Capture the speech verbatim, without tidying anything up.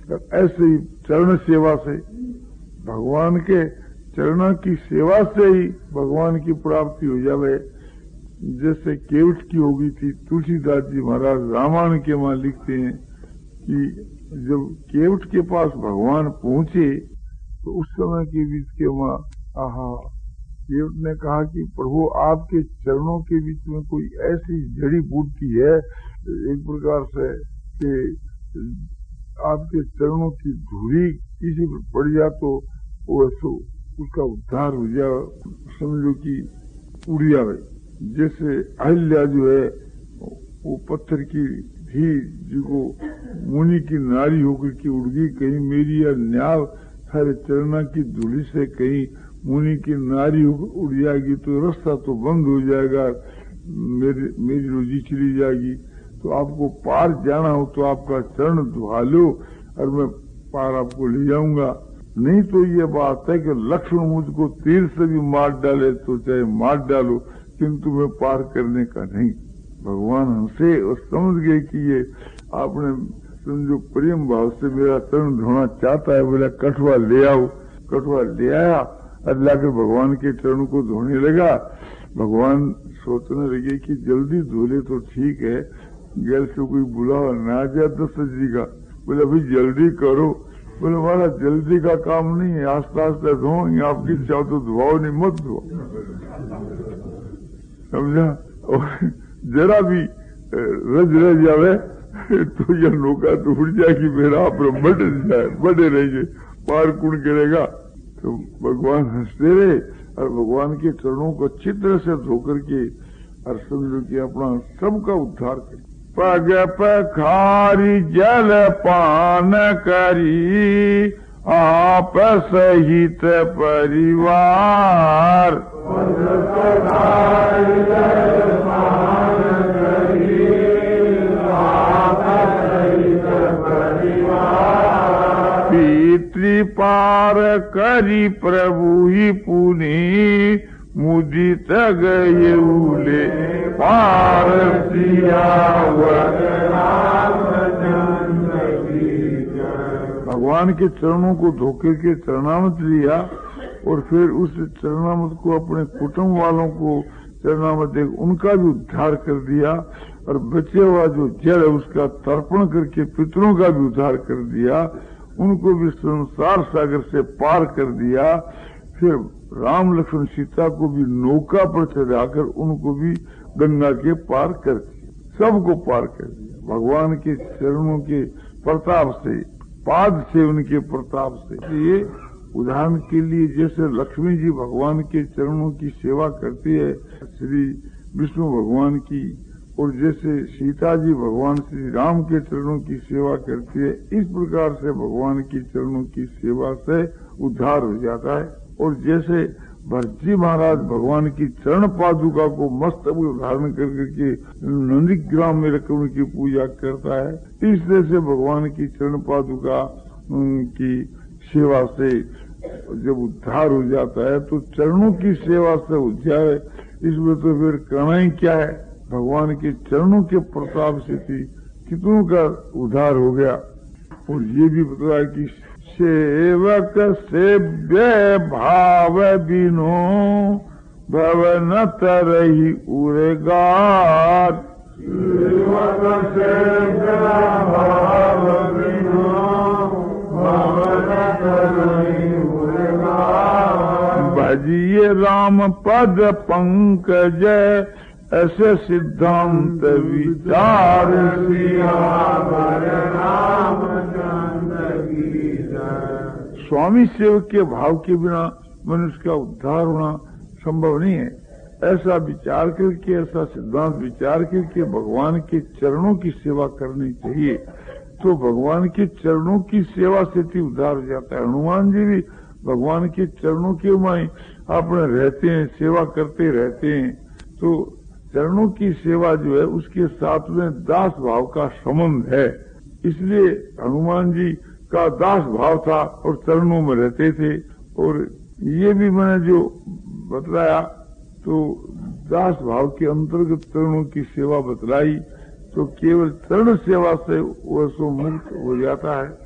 ऐसे ही चरण सेवा से, भगवान के चरणों की सेवा से ही भगवान की प्राप्ति हो जावे। जैसे केवट की हो गई थी, तुलसीदास जी महाराज रामायण के वहां लिखते हैं कि जब केवट के पास भगवान पहुंचे तो उस समय के बीच के वहां आहा, केवट ने कहा कि प्रभु आपके चरणों के बीच में कोई ऐसी जड़ी बूटी है एक प्रकार से कि आपके चरणों की धूली किसी पर पड़ जा तो वो उसका उद्धार हो जाए, समझो कि उड़ जाए। जैसे अहिल्या जो है वो पत्थर की थी जिसको मुनि की नारी होकर के उड़ गई, कहीं मेरी या न्याय सारे चरणा की धूली से कहीं मुनि की नारी उड़ जाएगी तो रास्ता तो बंद हो जाएगा, मेरी मेरी रोजी चली जाएगी। तो आपको पार जाना हो तो आपका चरण धुआ लो और मैं पार आपको ले जाऊंगा। नहीं तो ये बात है कि लक्ष्मण मुझको तीर से भी मार डाले तो चाहे मार डालो, किंतु मैं पार करने का नहीं। भगवान हमसे और समझ गए कि ये आपने समझो प्रेम भाव से मेरा चरण धोना चाहता है, बोला कठुआ ले आओ। कठुआ ले आया और लाकर भगवान के चरण को धोने लगा। भगवान सोचने लगे कि जल्दी धोले तो ठीक है, गैर से कोई बुलावा ना जाए दशरथ जी का। बोले भाई जल्दी करो। बोले हमारा जल्दी का काम नहीं है, आस्ते आस्ते धो, आपकी चाहो तो धुआओ नहीं मत धो, समझा। और जरा भी रज रह जावे तो यह नौका तो उड़ जाएगी, मेरा आप बढ़े जाए बढ़े रहेंगे, पार कौन करेगा। तो भगवान हंसते रहे और भगवान के चरणों को अच्छी तरह से धोकर के और समझो कि अपना सबका उद्धार करे। पग पखारी जल पान करी आप सहित परिवार, पग पखारी जल पान करी आप सहित परिवार, पितृ पार करी प्रभु ही पुनि मुदित गए उले पार सियावर भगवान के चरणों को धोकर के चरणामत लिया और फिर उस चरणामत को अपने कुटुंब वालों को चरणामत दे उनका भी उद्धार कर दिया और बचे हुआ जो जल है उसका तर्पण करके पितरों का भी उद्धार कर दिया, उनको भी संसार सागर से पार कर दिया। फिर राम लक्ष्मण सीता को भी नौका पर चढ़ाकर उनको भी गंगा के पार कर दिया, सबको पार कर दिया भगवान के चरणों के प्रताप से, पाद से, उनके प्रताप से। ये उदाहरण के लिए जैसे लक्ष्मी जी भगवान के चरणों की सेवा करती है श्री विष्णु भगवान की, और जैसे सीता जी भगवान श्री राम के चरणों की सेवा करती है, इस प्रकार से भगवान की चरणों की सेवा से उद्धार हो जाता है। और जैसे भरतजी महाराज भगवान की चरण पादुका को मस्तक धारण करके नंदीग्राम में रखकर उनकी पूजा करता है, इस तरह से भगवान की चरण पादुका की सेवा से जब उद्धार हो जाता है तो चरणों की सेवा से उद्धार है। इसमें तो फिर करना ही क्या है, भगवान के चरणों के प्रताप से थी कितनों का उद्धार हो गया। और ये भी बताया कि सेवक सेव्य भाव बिनो भवन तरही उरेगार, सेवक सेव्य भाव बिनो भवन तरही उरेगार, भजिए राम पद पंकज ऐसे सिद्धांत विचार स्वामी सेवक के भाव के बिना मनुष्य का उद्धार होना संभव नहीं है। ऐसा विचार करके, ऐसा सिद्धांत विचार करके भगवान के चरणों की सेवा करनी चाहिए, तो भगवान के चरणों की सेवा से ही उद्धार हो जाता है। हनुमान जी भी भगवान के चरणों के माई अपने रहते हैं, सेवा करते रहते हैं। तो चरणों की सेवा जो है उसके साथ में दास भाव का संबंध है, इसलिए हनुमान जी का दास भाव था और चरणों में रहते थे। और ये भी मैंने जो बतलाया तो दास भाव के अंतर्गत चरणों की सेवा बतलाई, तो केवल चरण सेवा से वह सो मुक्त हो जाता है।